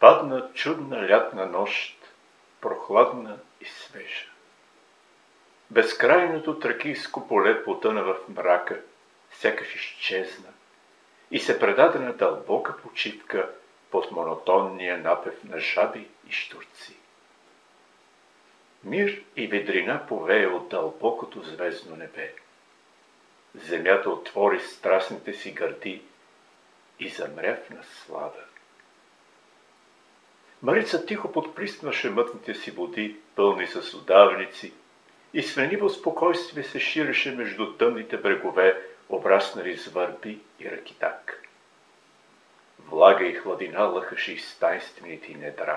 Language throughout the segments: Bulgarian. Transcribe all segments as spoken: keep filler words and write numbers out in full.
Падна чудна лятна нощ, прохладна и свежа. Безкрайното тракийско поле потъна в мрака, сякаш изчезна и се предаде на дълбока почивка под монотонния напев на жаби и щурци. Мир и ведрина повее от дълбокото звездно небе. Земята отвори страстните си гърди и замря в наслада. Марица тихо подплиснваше мътните си води, пълни с удавници, и с лениво спокойствие се ширеше между тъмните брегове, обраснали с върби и ракитак. Влага и хладина лъхаше из тайнствените й недра.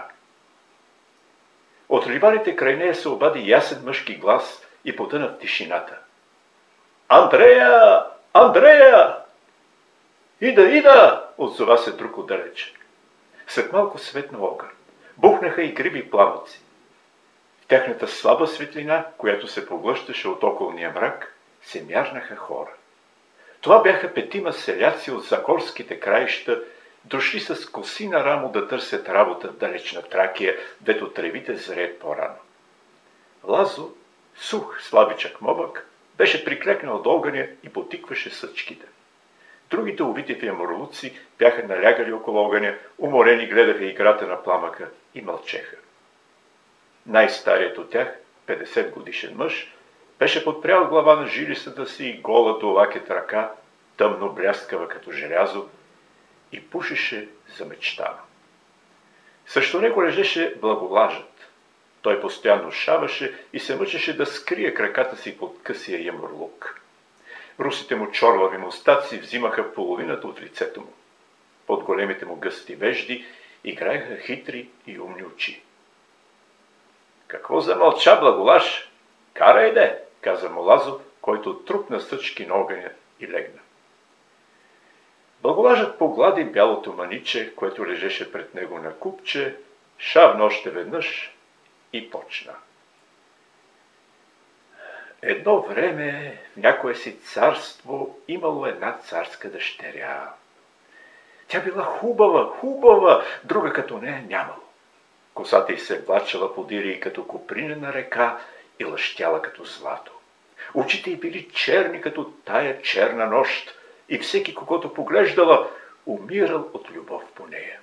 От ливаните край нея се обади ясен мъжки глас и потъна в тишината. „Андрея! Андрея!“ „Ида, ида!“ отзова се друг отдалече. След малко светна огън. Бухнаха и гриби пламъци. В тяхната слаба светлина, която се поглъщаше от околния мрак, се мярнаха хора. Това бяха петима селяци от закорските краища, дошли с коси на рамо да търсят работа в далечна Тракия, дето тревите зреят по-рано. Лазо, сух, слабичък момък, беше приклекнал до огъня и потикваше съчките. Другите увити ямурлуци бяха налягали около огъня, уморени гледаха играта на пламъка и мълчеха. Най-старият от тях, петдесет годишен мъж, беше подпрял глава на жилищата си и гола до лакет ръка, тъмно бляскава като желязо, и пушеше замечтано. Срещу него лежеше благолажът. Той постоянно шаваше и се мъчеше да скрие краката си под късия ямурлук. Русите му чорлави мустаци взимаха половината от лицето му. Под големите му гъсти вежди играеха хитри и умни очи. „Какво замълча, благолаж? Карай де!“ каза му Лазо, който трупна съчки на огъня и легна. Благолажът поглади бялото маниче, което лежеше пред него на купче, шавна още веднъж и почна. Едно време в някое си царство имало една царска дъщеря. Тя била хубава, хубава, друга като нея нямало. Косата й се влачала подири и като копринена река и лъщяла като злато. Очите й били черни като тая черна нощ и всеки, когото поглеждала, умирал от любов по нея.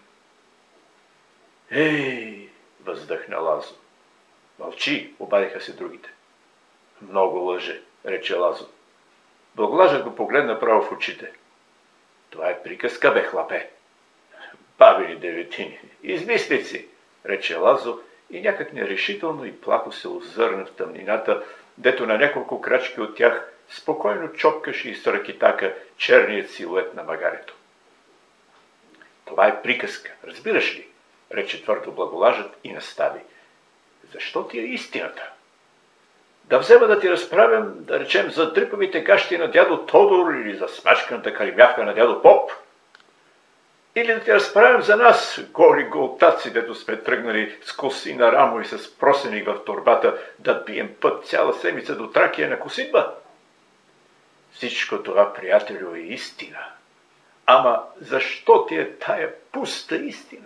„Ей!“ въздъхна Лазо. „Мълчи!“ обадиха се другите. „Много лъже“, рече Лазо. Благолажът го погледна право в очите. „Това е приказка, бе, хлапе!“ „Бабини деветини, измислици!“ рече Лазо и някак нерешително и плахо се озърна в тъмнината, дето на няколко крачки от тях спокойно чопкаше и с ракитака черният силует на магарето. „Това е приказка, разбираш ли?“ рече твърдо благолажът и настави. „Защо ти е истината? Да взема да ти разправям, да речем, за дриповите гащи на дядо Тодор или за смачканата калимявка на дядо Поп? Или да ти разправям за нас, голи голтаци, дето сме тръгнали с коси на рамо и с просеник в торбата да бием път цяла седмица до Тракия на коситба? Всичко това, приятелю, е истина. Ама защо ти е тая пуста истина?“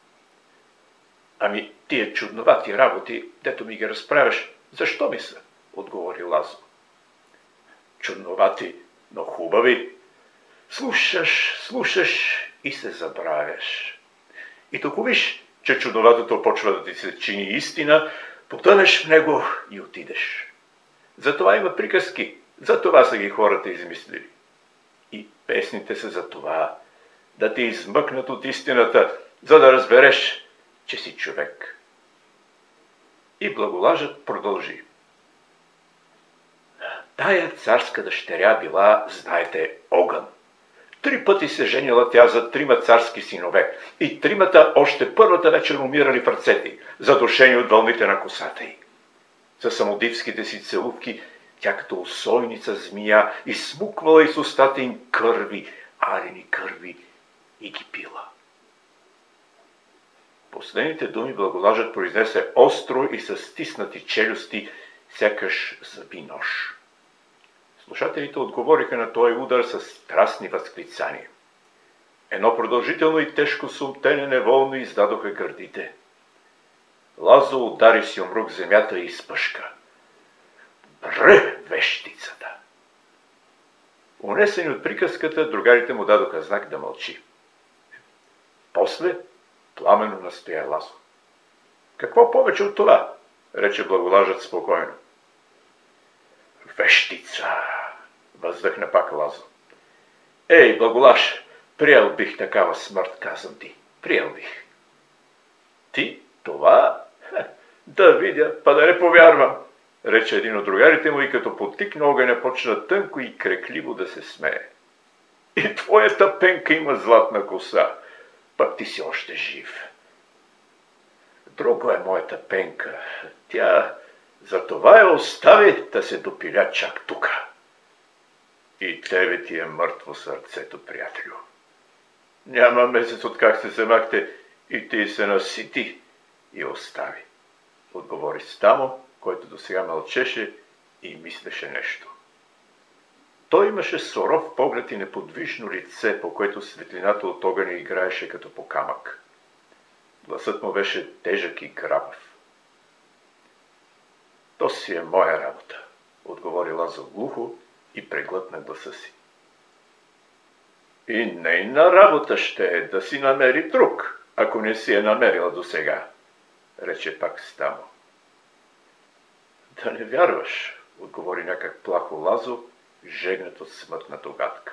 „Ами тия чудновати работи, дето ми ги разправяш, защо ми са?“ отговори Лазо. „Чудновати, но хубави. Слушаш, слушаш и се забравяш. И току виж, че чудноватото почва да ти се чини истина, потънеш в него и отидеш. Затова има приказки, затова са ги хората измислили. И песните са за това, да те измъкнат от истината, за да разбереш, че си човек.“ И благолажът продължи. Тая царска дъщеря била, знаете, огън. Три пъти се женила тя за трима царски синове и тримата още първата вечер умирали в ръцете й, задушени от вълните на косата й. За самодивските си целувки тя като усойница змия изсмуквала из устата им кърви, арени кърви и ги пила. Последните думи благолажът произнесе остро и с стиснати челюсти, сякаш зъби нож. Слушателите отговориха на този удар с страстни възклицания. Едно продължително и тежко сумтене неволно издадоха гърдите. Лазо удари с юмрук земята и изпъшка. Бре, вещицата! Унесени от приказката, другарите му дадоха знак да мълчи. После пламенно настоя Лазо. Какво повече от това? Рече Благолажът спокойно. Вещица! Въздъхна пак Лазо. Ей, Благолаж, приел бих такава смърт, казвам ти. Приел бих. Ти това? Ха, да видя, па да не повярвам, рече един от другарите му и като потикна огъня почна тънко и крекливо да се смее. И твоята пенка има златна коса, пък ти си още жив. Друго е моята пенка. Тя за това я остави да се допиля чак тука. И тебе ти е мъртво сърцето, приятелю. Няма месец откак се замахте и ти се насити и остави. Отговори Стамо, който досега мълчеше и мислеше нещо. Той имаше суров поглед и неподвижно лице, по което светлината от огъня играеше като по камък. Гласът му беше тежък и грабав. То си е моя работа, отговори Лазо глухо и преглътна гласа си. И нейна работа ще е да си намери друг, ако не си е намерила досега, рече пак Стамо. Да не вярваш, отговори някак плахо Лазо, жегнат от смътна догадка.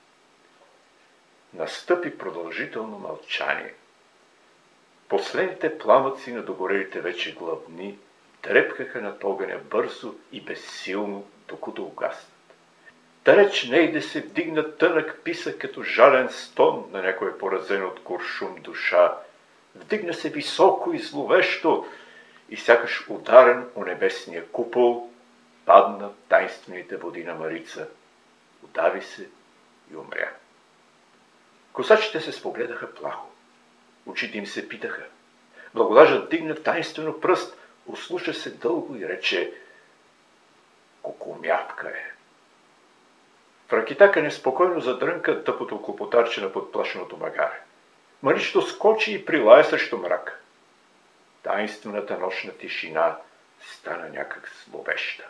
Настъпи продължително мълчание. Последните пламъци на догорелите вече главни трепкаха над огъня бързо и безсилно, докато угаснат. Далеч нейде се вдигна тънък писък като жален стон на някоя поразена от куршум душа. Вдигна се високо и зловещо и сякаш ударен о небесния купол, падна в тайнствените води на Марица, удави се и умря. Косачите се спогледаха плахо. Очите им се питаха. Благолажът дигна тайнствено пръст, услуша се дълго и рече: Кукумявка е. В ракитака неспокойно задрънка тъпото клопотарче на подплашеното магаре. Маричето скочи и прилая срещу мрака. Тайнствената нощна тишина стана някак зловеща.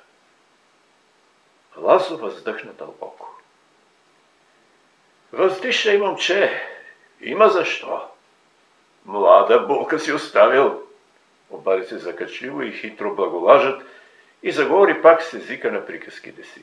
Лазо въздъхна дълбоко. Въздишай, момче, има защо. Млада булка си оставил. Обади се закачливо и хитро Благолажът и заговори пак с езика на приказките си.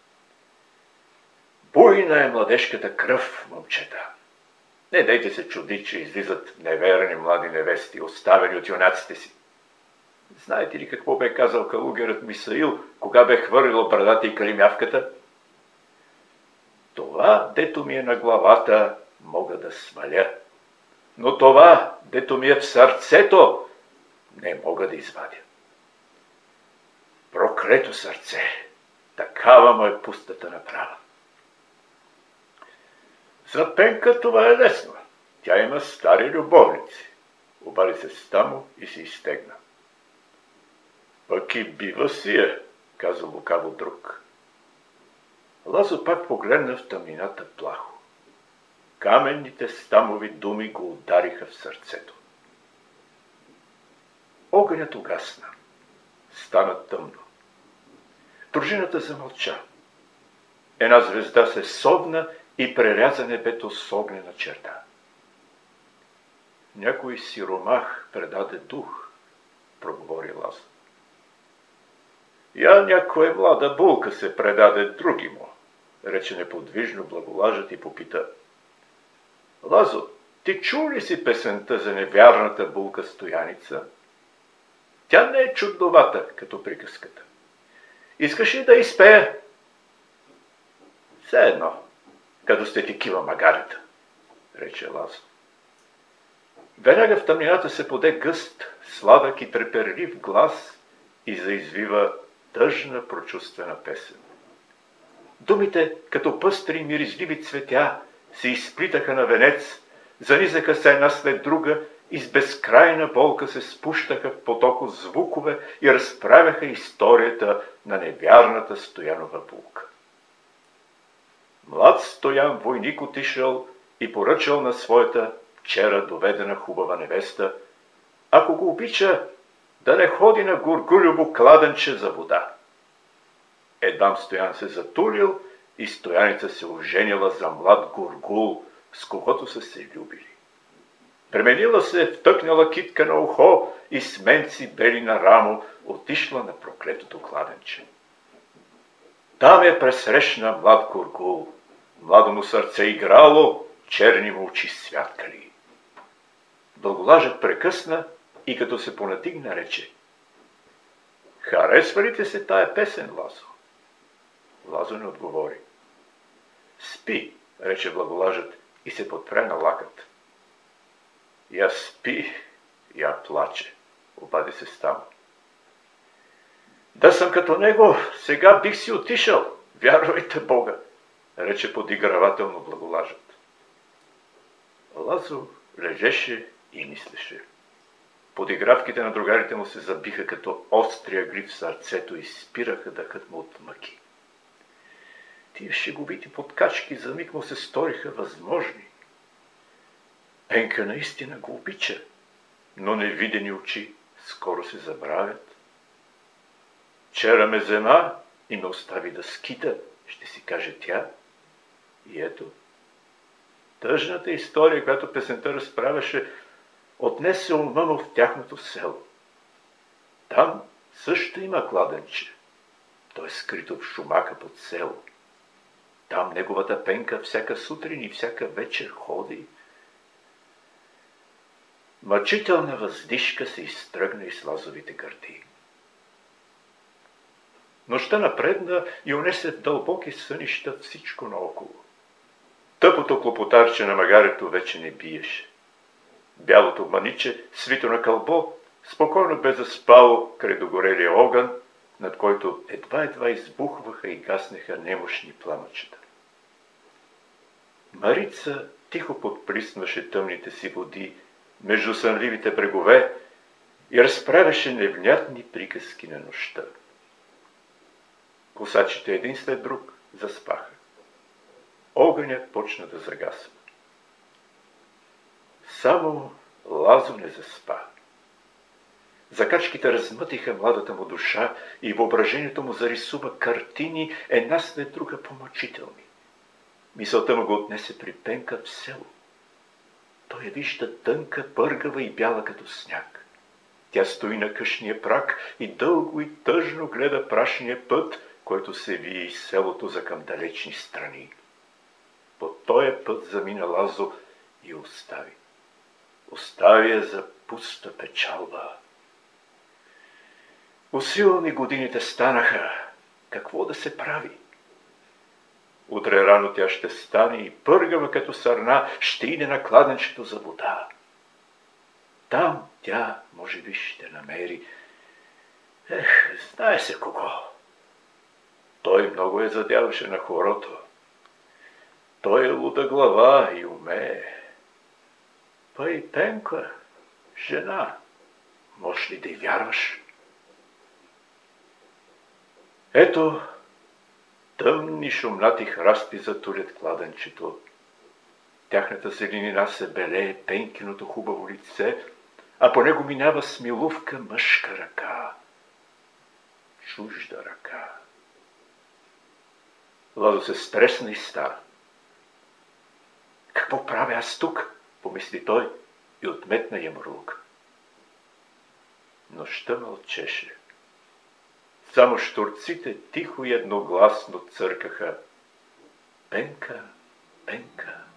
Буйна е младежката кръв, момчета. Не дайте се чуди, че излизат неверни млади невести, оставени от юнаците си. Знаете ли какво бе казал калугерът Мисаил, кога бе хвърлил брадата и калимявката? Това, дето ми е на главата, мога да сваля. Но това, дето ми е в сърцето, не мога да извадя. Проклето сърце, такава му е пустата направа. За Пенка това е лесно. Тя има стари любовници. Обади се Стамо и се изтегна. Пък и бива си е, каза лукаво друг. Лазо пак погледна в тъмнината плахо. Каменните Стамови думи го удариха в сърцето. Огънят угасна. Стана тъмно. Дружината замълча. Една звезда се совна и преряза небето с огнена черта. Някой сиромах предаде дух, проговори Лазо. Я някоя млада булка се предаде други му, рече неподвижно Благолажът и попита. Лазо, ти чул ли си песента за невярната булка Стояница? Тя не е чудновата, като приказката. Искаш ли да изпея? Все едно, като сте такива магарета, рече Лазо. Веднага в тъмнината се поде гъст, сладък и треперлив глас и заизвива тъжна прочувствена песен. Думите, като пъстри миризливи цветя, се изплитаха на венец, занизаха се една след друга и с безкрайна болка се спущаха в поток от звукове и разправяха историята на невярната Стоянова булка. Млад Стоян войник отишъл и поръчал на своята вчера доведена хубава невеста, ако го обича, да не ходи на Гургулево кладенче за вода. Едвам Стоян се затулил и Стояница се оженила за млад Гургул, с когото са се любили. Пременила се, втъкнала китка на ухо и сменци бели на рамо, отишла на проклетото кладенче. Там я пресрещна млад Гургул. Младо му сърце играло, черни му очи святкали. Благолажът прекъсна и като се понатигна рече: харесва ли ти се тая песен, Лазо? Лазо не отговори. Спи, рече Благолажът и се подпря на лакът. Я спи, я плаче, обади се Стамо. Да съм като него, сега бих си отишъл, вярвайте Бога, рече подигравателно Благолажът. Лазо лежеше и мислеше. Подигравките на другарите му се забиха като острия гриф в сърцето и спираха дъхът му от мъки. Тия шеговити подкачки за миг му се сториха възможни. Пенка наистина го обича, но невидени очи скоро се забравят. Вчера ме взема и ме остави да скита, ще си каже тя. И ето, тъжната история, която песента разправяше, отнесе ума му в тяхното село. Там също има кладенче. Той е скрито в шумака под село. Там неговата Пенка всяка сутрин и всяка вечер ходи. Мъчителна въздишка се изтръгна из Лазовите гърди. Нощта напредна и унесе в дълбоки сънища всичко наоколо. Тъпото клопотарче на магарето вече не биеше. Бялото маниче, свито на кълбо, спокойно бе заспало край догорелия огън, над който едва-едва избухваха и гаснеха немощни пламъчета. Марица тихо подплиснваше тъмните си води между сънливите брегове и разправяше невнятни приказки на нощта. Косачите един след друг заспаха. Огънят почна да загасва. Само Лазо не заспа. Закачките размътиха младата му душа и въображението му зарисува картини една след друга помъчителни. Мисълта му го отнесе при Пенка в село. Той я вижда тънка, бъргава и бяла като сняг. Тя стои на къщния праг и дълго и тъжно гледа прашния път, който се вие из селото за към далечни страни. По този път замина Лазо и остави. Остави я за пуста печалба. Усилни годините станаха. Какво да се прави? Утре рано тя ще стане и пъргава като сърна ще иде на кладенчето за вода. Там тя, може би, ще намери. Ех, знае се кого. Той много я задяваше на хорото. Той е луда глава и умее. Па и Пенка, жена, можеш ли да й вярваш? Ето, тъмни шумнати храсти затулят кладенчето. Тяхната зеленина се белее Пенкиното хубаво лице, а по него минава смилувка мъжка ръка. Чужда ръка. Лазо се стресна и стана. Какво правя аз тук? Помисли той и отметна ямурлук. Нощта мълчеше. Само щурците тихо и едногласно църкаха. Пенка, Пенка.